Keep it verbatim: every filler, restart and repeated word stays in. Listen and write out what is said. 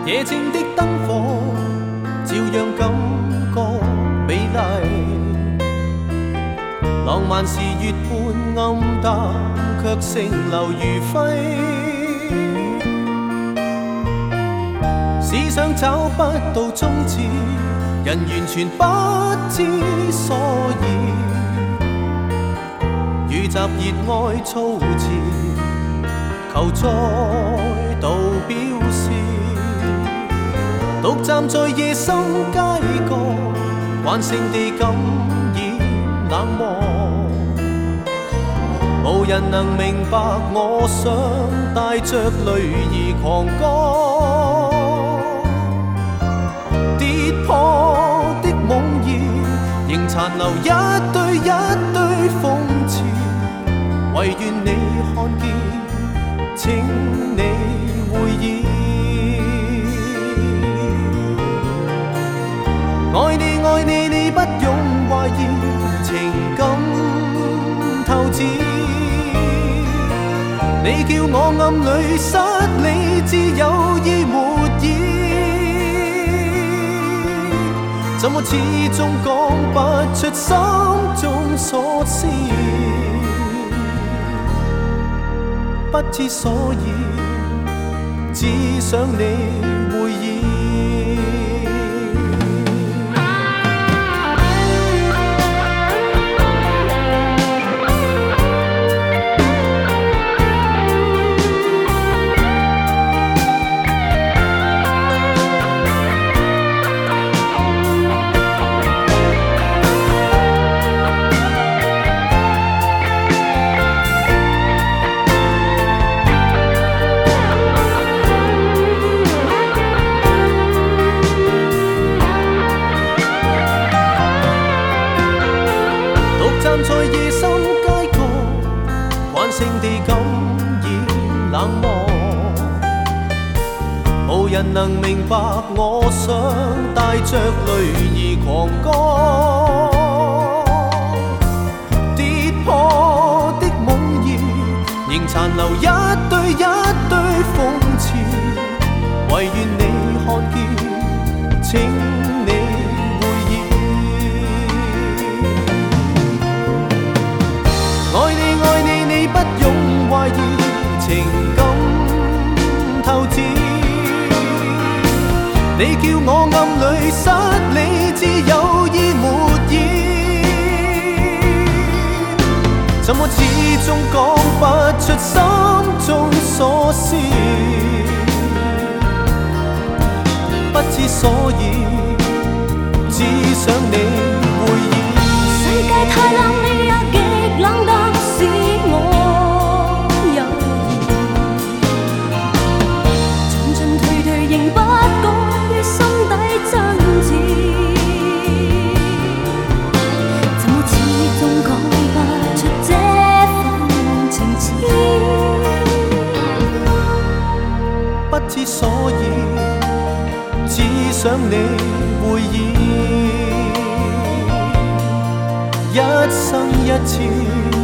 夜靜的燈火，照樣感覺美麗。浪漫是月半暗淡，卻剩留餘暉。思想找不到終止，人完全不知所以。遇襲熱愛措辭，求再度表示。獨站在夜深街角，慣性地感染冷漠。無人能明白我想帶着淚兒狂歌。跌破的夢兒，仍殘留一堆一堆諷刺。唯願你看見，請你會意。愛你愛你，你不用懷疑，情感透支。你叫我暗裏失理智，有意沒意。怎麼始終講不出心中所思？不知所以，只想你會意。站在夜深街角，慣性地感染冷漠。無人能明白我想帶着淚兒狂歌。跌破的夢兒，仍殘留一堆一堆諷刺。唯願你看見，請你會意。愛你愛你，你不用懷疑，情感透支。你叫我暗裏失理智，有意沒意。怎麼始終講不出心中所思？不知所以，只想你會意。 世界太冷，你也極冷淡，使我猶豫。進進退退，仍不改心底真摯。怎麼始終講不出這份情痴？ 不知所以，只想你會意。一生一次。